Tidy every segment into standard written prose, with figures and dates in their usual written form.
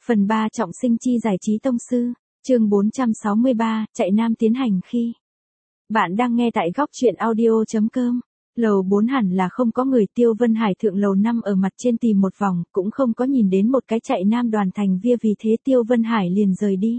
Phần 3 trọng sinh chi giải trí tông sư, chương 463, chạy nam tiến hành khi. Bạn đang nghe tại góc truyện audio.com. Lầu 4 hẳn là không có người. Tiêu Vân Hải thượng lầu 5 ở mặt trên tìm một vòng, cũng không có nhìn đến một cái chạy nam Đoàn Thành Via, vì thế Tiêu Vân Hải liền rời đi.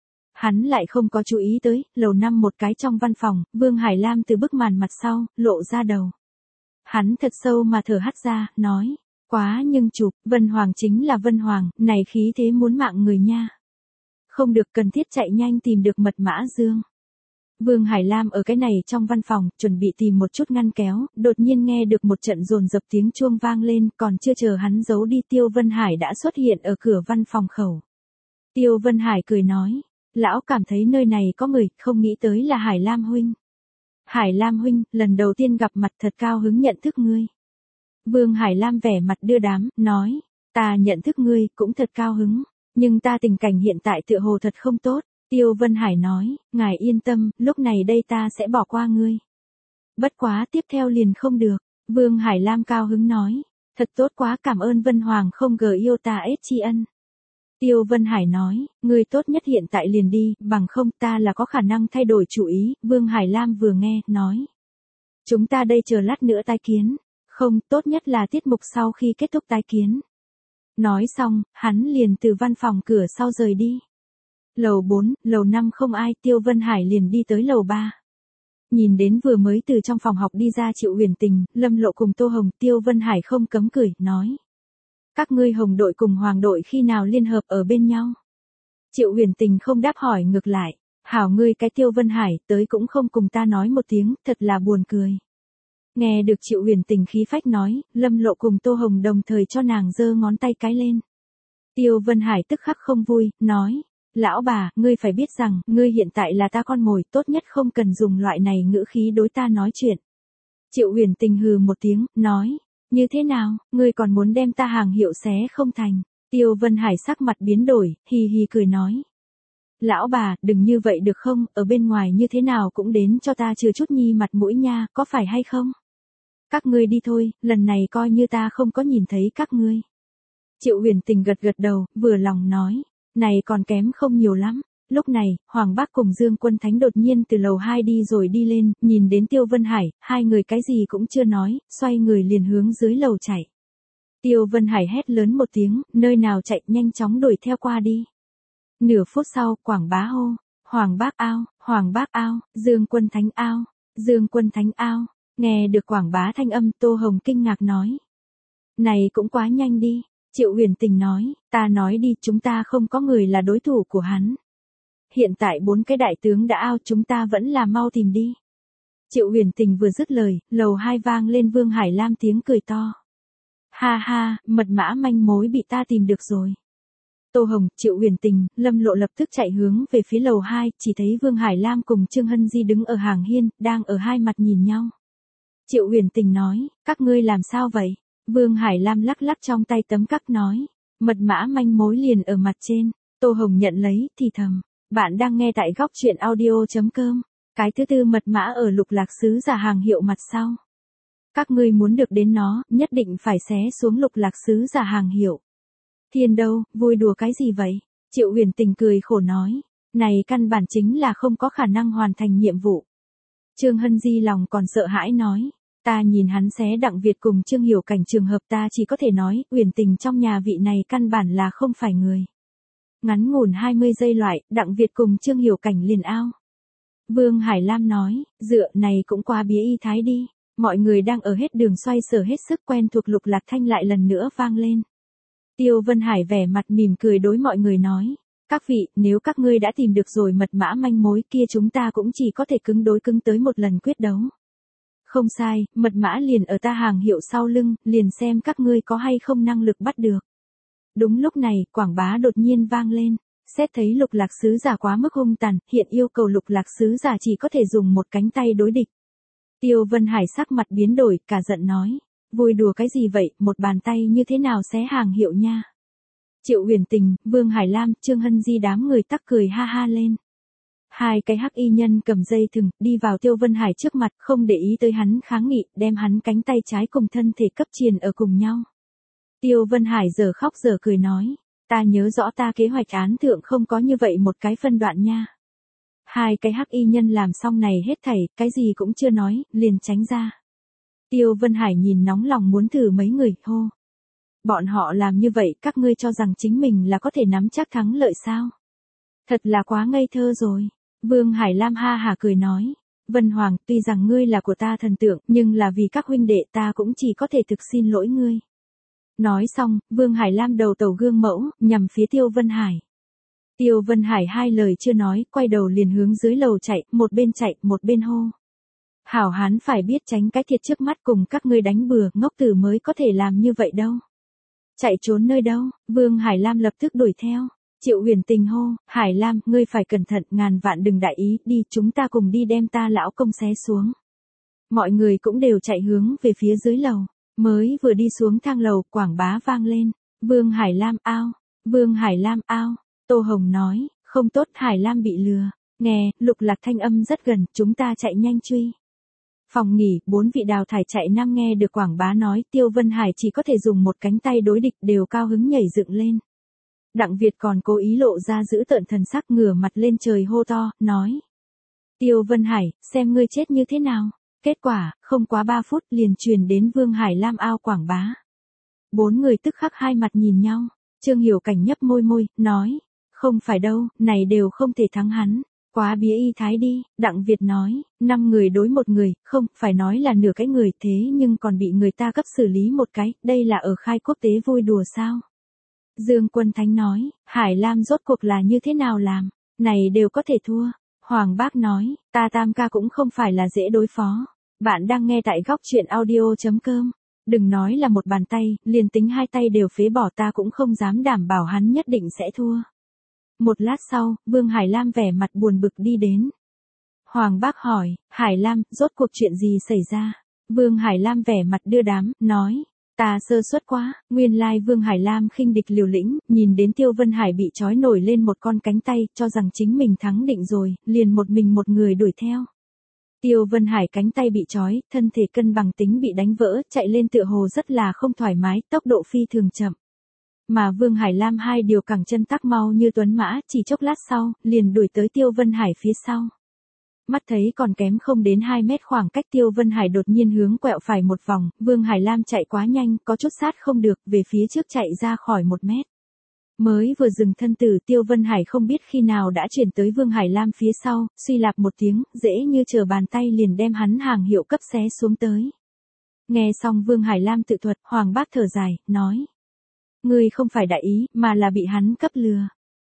Hắn lại không có chú ý tới, lầu 5 một cái trong văn phòng, Vương Hải Lam từ bức màn mặt sau, lộ ra đầu. Hắn thật sâu mà thở hắt ra, nói. Quá nhưng chụp, Vân Hoàng chính là Vân Hoàng, này khí thế muốn mạng người nha. Không được, cần thiết chạy nhanh tìm được mật mã Dương. Vương Hải Lam ở cái này trong văn phòng, chuẩn bị tìm một chút ngăn kéo, đột nhiên nghe được một trận dồn dập tiếng chuông vang lên, còn chưa chờ hắn giấu đi, Tiêu Vân Hải đã xuất hiện ở cửa văn phòng khẩu. Tiêu Vân Hải cười nói, lão cảm thấy nơi này có người, không nghĩ tới là Hải Lam huynh. Hải Lam huynh, lần đầu tiên gặp mặt thật cao hứng nhận thức ngươi. Vương Hải Lam vẻ mặt đưa đám, nói, ta nhận thức ngươi, cũng thật cao hứng, nhưng ta tình cảnh hiện tại tựa hồ thật không tốt. Tiêu Vân Hải nói, ngài yên tâm, lúc này đây ta sẽ bỏ qua ngươi. Bất quá tiếp theo liền không được. Vương Hải Lam cao hứng nói, thật tốt quá, cảm ơn Vân Hoàng không gờ yêu ta ết tri ân. Tiêu Vân Hải nói, ngươi tốt nhất hiện tại liền đi, bằng không ta là có khả năng thay đổi chủ ý. Vương Hải Lam vừa nghe, nói, chúng ta đây chờ lát nữa tái kiến. Không, tốt nhất là tiết mục sau khi kết thúc tái kiến. Nói xong, hắn liền từ văn phòng cửa sau rời đi. Lầu 4, lầu 5 không ai, Tiêu Vân Hải liền đi tới lầu 3. Nhìn đến vừa mới từ trong phòng học đi ra Triệu Huyền Tình, Lâm Lộ cùng Tô Hồng, Tiêu Vân Hải không cấm cười, nói. Các ngươi Hồng đội cùng Hoàng đội khi nào liên hợp ở bên nhau? Triệu Huyền Tình không đáp, hỏi ngược lại, hảo ngươi cái Tiêu Vân Hải, tới cũng không cùng ta nói một tiếng, thật là buồn cười. Nghe được Triệu Huyền Tình khí phách nói, Lâm Lộ cùng Tô Hồng đồng thời cho nàng giơ ngón tay cái lên. Tiêu Vân Hải tức khắc không vui, nói, lão bà, ngươi phải biết rằng, ngươi hiện tại là ta con mồi, tốt nhất không cần dùng loại này ngữ khí đối ta nói chuyện. Triệu Huyền Tình hừ một tiếng, nói, như thế nào, ngươi còn muốn đem ta hàng hiệu xé không thành. Tiêu Vân Hải sắc mặt biến đổi, hì hì cười nói. Lão bà, đừng như vậy được không, ở bên ngoài như thế nào cũng đến cho ta chừa chút nhi mặt mũi nha, có phải hay không? Các ngươi đi thôi, lần này coi như ta không có nhìn thấy các ngươi. Triệu Huyền Tình gật gật đầu, vừa lòng nói, này còn kém không nhiều lắm. Lúc này, Hoàng Bác cùng Dương Quân Thánh đột nhiên từ lầu 2 đi rồi đi lên, nhìn đến Tiêu Vân Hải, hai người cái gì cũng chưa nói, xoay người liền hướng dưới lầu chạy. Tiêu Vân Hải hét lớn một tiếng, nơi nào chạy, nhanh chóng đuổi theo qua đi. Nửa phút sau, Quảng Bá hô, Hoàng Bác ao, Hoàng Bác ao, Dương Quân Thánh ao, Dương Quân Thánh ao. Nghe được Quảng Bá thanh âm, Tô Hồng kinh ngạc nói. Này cũng quá nhanh đi. Triệu Huyền Tình nói, ta nói đi, chúng ta không có người là đối thủ của hắn. Hiện tại 4 cái đại tướng đã ao, chúng ta vẫn là mau tìm đi. Triệu Huyền Tình vừa dứt lời, lầu 2 vang lên Vương Hải Lam tiếng cười to. Ha ha, mật mã manh mối bị ta tìm được rồi. Tô Hồng, Triệu Huyền Tình, Lâm Lộ lập tức chạy hướng về phía lầu 2, chỉ thấy Vương Hải Lam cùng Trương Hân Di đứng ở hàng hiên, đang ở hai mặt nhìn nhau. Triệu Huyền Tình nói, các ngươi làm sao vậy? Vương Hải Lam lắc lắc trong tay tấm cắc nói, mật mã manh mối liền ở mặt trên. Tô Hồng nhận lấy, thì thầm, bạn đang nghe tại góc truyện audio.com. Cái thứ tư mật mã ở Lục Lạc Sứ Giả hàng hiệu mặt sau. Các ngươi muốn được đến nó, nhất định phải xé xuống Lục Lạc Sứ Giả hàng hiệu. Thiên đâu, vui đùa cái gì vậy? Triệu Huyền Tình cười khổ nói, này căn bản chính là không có khả năng hoàn thành nhiệm vụ. Trương Hân Di lòng còn sợ hãi nói, ta nhìn hắn xé Đặng Việt cùng Trương Hiểu Cảnh trường hợp, ta chỉ có thể nói, Huyền Tình trong nhà vị này căn bản là không phải người. Ngắn ngủn 20 giây loại, Đặng Việt cùng Trương Hiểu Cảnh liền ao. Vương Hải Lam nói, dựa này cũng quá bía y thái đi. Mọi người đang ở hết đường xoay sở hết sức, quen thuộc Lục Lạc thanh lại lần nữa vang lên. Tiêu Vân Hải vẻ mặt mỉm cười đối mọi người nói, các vị, nếu các ngươi đã tìm được rồi mật mã manh mối kia, chúng ta cũng chỉ có thể cứng đối cứng tới một lần quyết đấu. Không sai, mật mã liền ở ta hàng hiệu sau lưng, liền xem các ngươi có hay không năng lực bắt được. Đúng lúc này, Quảng Bá đột nhiên vang lên, xét thấy Lục Lạc Sứ Giả quá mức hung tàn, hiện yêu cầu Lục Lạc Sứ Giả chỉ có thể dùng một cánh tay đối địch. Tiêu Vân Hải sắc mặt biến đổi, cả giận nói, vui đùa cái gì vậy, một bàn tay như thế nào xé hàng hiệu nha. Triệu Huyền Tình, Vương Hải Lam, Trương Hân Di đám người tắc cười ha ha lên. Hai cái hắc y nhân cầm dây thừng, đi vào Tiêu Vân Hải trước mặt, không để ý tới hắn kháng nghị, đem hắn cánh tay trái cùng thân thể cấp triền ở cùng nhau. Tiêu Vân Hải giờ khóc giờ cười nói, Ta nhớ rõ ta kế hoạch án thượng không có như vậy một cái phân đoạn nha. Hai cái hắc y nhân làm xong này hết thảy, cái gì cũng chưa nói, liền tránh ra. Tiêu Vân Hải nhìn nóng lòng muốn thử mấy người, hô. Bọn họ làm như vậy, các ngươi cho rằng chính mình là có thể nắm chắc thắng lợi sao? Thật là quá ngây thơ rồi. Vương Hải Lam ha hả cười nói. Vân Hoàng, tuy rằng ngươi là của ta thần tượng, nhưng là vì các huynh đệ ta cũng chỉ có thể thực xin lỗi ngươi. Nói xong, Vương Hải Lam đầu tàu gương mẫu, nhằm phía Tiêu Vân Hải. Tiêu Vân Hải hai lời chưa nói, quay đầu liền hướng dưới lầu chạy, một bên hô. Hảo hán phải biết tránh cái thiệt trước mắt cùng các ngươi đánh bừa, ngốc tử mới có thể làm như vậy đâu. Chạy trốn nơi đâu, Vương Hải Lam lập tức đuổi theo. Triệu Huyền Tình hô, Hải Lam, ngươi phải cẩn thận, ngàn vạn đừng đại ý, đi, chúng ta cùng đi đem ta lão công xé xuống. Mọi người cũng đều chạy hướng về phía dưới lầu, mới vừa đi xuống thang lầu, quảng bá vang lên. Vương Hải Lam ao, Vương Hải Lam ao, Tô Hồng nói, không tốt, Hải Lam bị lừa. Nghe, Lục Lạc thanh âm rất gần, chúng ta chạy nhanh truy. Phòng nghỉ, 4 vị đào thải chạy nam nghe được quảng bá nói, Tiêu Vân Hải chỉ có thể dùng một cánh tay đối địch, đều cao hứng nhảy dựng lên. Đặng Việt còn cố ý lộ ra giữ tợn thần sắc, ngửa mặt lên trời hô to, nói. Tiêu Vân Hải, xem ngươi chết như thế nào. Kết quả, không quá 3 phút liền truyền đến Vương Hải Lam ao quảng bá. 4 người tức khắc hai mặt nhìn nhau. Trương Hiểu Cảnh nhấp môi, nói. Không phải đâu, này đều không thể thắng hắn. Quá bía y thái đi, Đặng Việt nói, 5 người đối 1 người, không, phải nói là nửa cái người, thế nhưng còn bị người ta cấp xử lý một cái, đây là ở khai quốc tế vui đùa sao? Dương Quân Thánh nói, Hải Lam rốt cuộc là như thế nào làm, này đều có thể thua. Hoàng Bác nói, ta Tam ca cũng không phải là dễ đối phó. Bạn đang nghe tại góc truyện audio.com. Đừng nói là một bàn tay, liền tính 2 tay đều phế bỏ ta cũng không dám đảm bảo hắn nhất định sẽ thua. Một lát sau, Vương Hải Lam vẻ mặt buồn bực đi đến. Hoàng Bác hỏi, Hải Lam, rốt cuộc chuyện gì xảy ra? Vương Hải Lam vẻ mặt đưa đám, nói, ta sơ suất quá, nguyên lai Vương Hải Lam khinh địch liều lĩnh, nhìn đến Tiêu Vân Hải bị trói nổi lên một con cánh tay, cho rằng chính mình thắng định rồi, liền một mình một người đuổi theo. Tiêu Vân Hải cánh tay bị trói, thân thể cân bằng tính bị đánh vỡ, chạy lên tựa hồ rất là không thoải mái, tốc độ phi thường chậm. Mà Vương Hải Lam hai điều cẳng chân tắc mau như tuấn mã, chỉ chốc lát sau, liền đuổi tới Tiêu Vân Hải phía sau. Mắt thấy còn kém không đến 2 mét khoảng cách, Tiêu Vân Hải đột nhiên hướng quẹo phải một vòng, Vương Hải Lam chạy quá nhanh, có chút sát không được, về phía trước chạy ra khỏi 1 mét. Mới vừa dừng thân tử, Tiêu Vân Hải không biết khi nào đã chuyển tới Vương Hải Lam phía sau, suy lạp một tiếng, dễ như trở bàn tay liền đem hắn hàng hiệu cấp xé xuống tới. Nghe xong Vương Hải Lam tự thuật, Hoàng Bác thở dài, nói. Ngươi không phải đại ý, mà là bị hắn cấp lừa.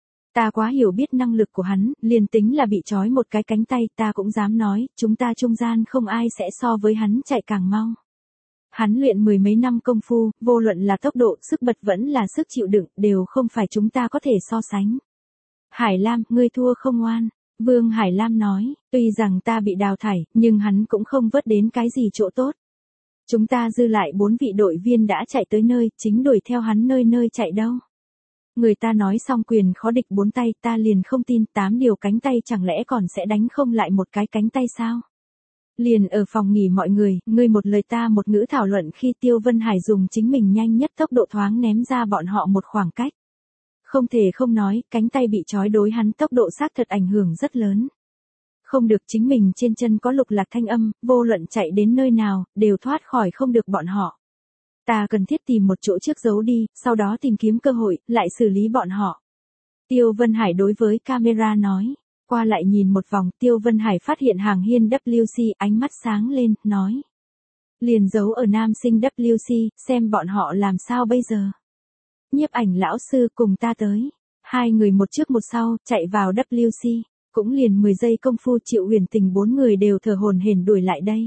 Ta quá hiểu biết năng lực của hắn, liền tính là bị trói một cái cánh tay, ta cũng dám nói, chúng ta trung gian không ai sẽ so với hắn chạy càng mau. Hắn luyện 10 mấy năm công phu, vô luận là tốc độ, sức bật vẫn là sức chịu đựng, đều không phải chúng ta có thể so sánh. Hải Lam, ngươi thua không oan. Vương Hải Lam nói, tuy rằng ta bị đào thải, nhưng hắn cũng không vớt đến cái gì chỗ tốt. Chúng ta dư lại 4 vị đội viên đã chạy tới nơi, chính đuổi theo hắn nơi chạy đâu. Người ta nói xong quyền khó địch 4 tay, ta liền không tin 8 điều cánh tay chẳng lẽ còn sẽ đánh không lại một cái cánh tay sao? Liền ở phòng nghỉ mọi người, ngươi một lời ta một ngữ thảo luận khi Tiêu Vân Hải dùng chính mình nhanh nhất tốc độ thoáng ném ra bọn họ một khoảng cách. Không thể không nói, cánh tay bị trói đối hắn tốc độ xác thật ảnh hưởng rất lớn. Không được, chính mình trên chân có Lục Lạc thanh âm, vô luận chạy đến nơi nào, đều thoát khỏi không được bọn họ. Ta cần thiết tìm một chỗ trước giấu đi, sau đó tìm kiếm cơ hội, lại xử lý bọn họ. Tiêu Vân Hải đối với camera nói. Qua lại nhìn một vòng, Tiêu Vân Hải phát hiện hàng hiên WC, ánh mắt sáng lên, nói. Liền giấu ở nam sinh WC, xem bọn họ làm sao bây giờ. Nhiếp ảnh lão sư cùng ta tới. 2 người một trước một sau, chạy vào WC. Cũng liền 10 giây công phu, Triệu Huyền Tình 4 người đều thở hổn hển đuổi lại đây.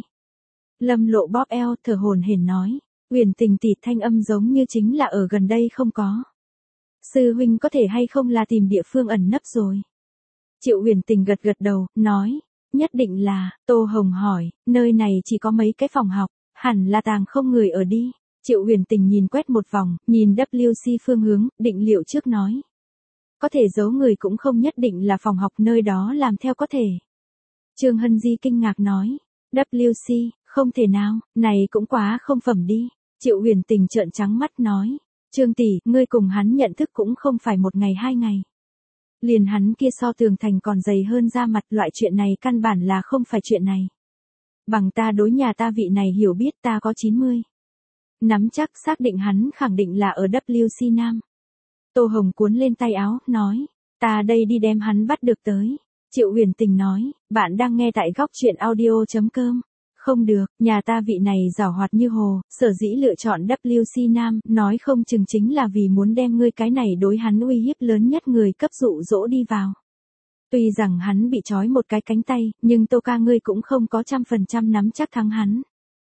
Lâm Lộ bóp eo, thở hổn hển nói. Huyền Tình tỷ, thanh âm giống như chính là ở gần đây không có. Sư huynh có thể hay không là tìm địa phương ẩn nấp rồi. Triệu Huyền Tình gật gật đầu, nói. Nhất định là, Tô Hồng hỏi, nơi này chỉ có mấy cái phòng học, hẳn là tàng không người ở đi. Triệu Huyền Tình nhìn quét một vòng, nhìn WC phương hướng, định liệu trước nói. Có thể giấu người cũng không nhất định là phòng học, nơi đó làm theo có thể. Trương Hân Di kinh ngạc nói. WC, không thể nào, này cũng quá không phẩm đi. Triệu Huyền Tình trợn trắng mắt nói. Trương tỷ, ngươi cùng hắn nhận thức cũng không phải một ngày hai ngày. Liền hắn kia so tường thành còn dày hơn da mặt, loại chuyện này căn bản là không phải chuyện này. Bằng ta đối nhà ta vị này hiểu biết, ta có 90. Nắm chắc xác định hắn khẳng định là ở WC Nam. Tô Hồng cuốn lên tay áo, nói, ta đây đi đem hắn bắt được tới. Triệu Huyền Tình nói, bạn đang nghe tại góc truyện audio.com. Không được, nhà ta vị này giảo hoạt như hồ, sở dĩ lựa chọn WC Nam, nói không chừng chính là vì muốn đem ngươi cái này đối hắn uy hiếp lớn nhất người cấp dụ dỗ đi vào. Tuy rằng hắn bị trói một cái cánh tay, nhưng Tô ca ngươi cũng không có 100% nắm chắc thắng hắn.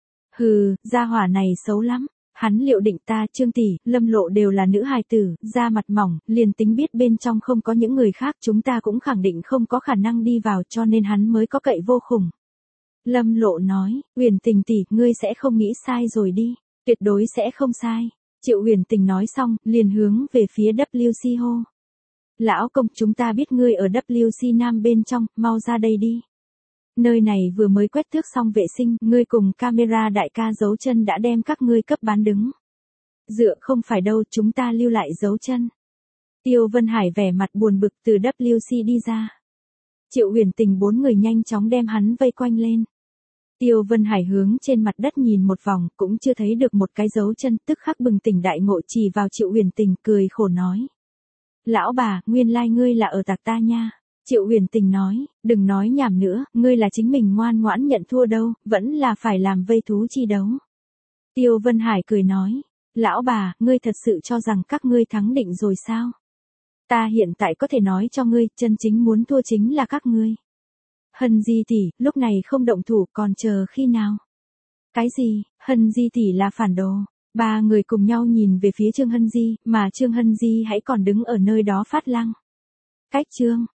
Hừ, gia hỏa này xấu lắm. Hắn liệu định ta, Trương tỷ, Lâm Lộ đều là nữ hài tử, da mặt mỏng, liền tính biết bên trong không có những người khác, chúng ta cũng khẳng định không có khả năng đi vào, cho nên hắn mới có cậy vô khủng. Lâm Lộ nói, Huyền Tình tỷ, ngươi sẽ không nghĩ sai rồi đi, tuyệt đối sẽ không sai. Triệu Huyền Tình nói xong, liền hướng về phía WC hô. Lão công, chúng ta biết ngươi ở WC Nam bên trong, mau ra đây đi. Nơi này vừa mới quét thước xong vệ sinh, ngươi cùng camera đại ca dấu chân đã đem các ngươi cấp bán đứng. Dựa không phải đâu, chúng ta lưu lại dấu chân. Tiêu Vân Hải vẻ mặt buồn bực từ WC đi ra. Triệu Huyền Tình 4 người nhanh chóng đem hắn vây quanh lên. Tiêu Vân Hải hướng trên mặt đất nhìn một vòng, cũng chưa thấy được một cái dấu chân, tức khắc bừng tỉnh đại ngộ, chỉ vào Triệu Huyền Tình cười khổ nói. Lão bà, nguyên lai ngươi là ở tạc ta nha. Triệu Huyền Tình nói, đừng nói nhảm nữa, ngươi là chính mình ngoan ngoãn nhận thua đâu, vẫn là phải làm vây thú chi đấu. Tiêu Vân Hải cười nói, lão bà, ngươi thật sự cho rằng các ngươi thắng định rồi sao? Ta hiện tại có thể nói cho ngươi, chân chính muốn thua chính là các ngươi. Hân Di tỷ, lúc này không động thủ, còn chờ khi nào? Cái gì? Hân Di tỷ là phản đồ. Ba người cùng nhau nhìn về phía Trương Hân Di, mà Trương Hân Di hãy còn đứng ở nơi đó phát lăng. Cách Trương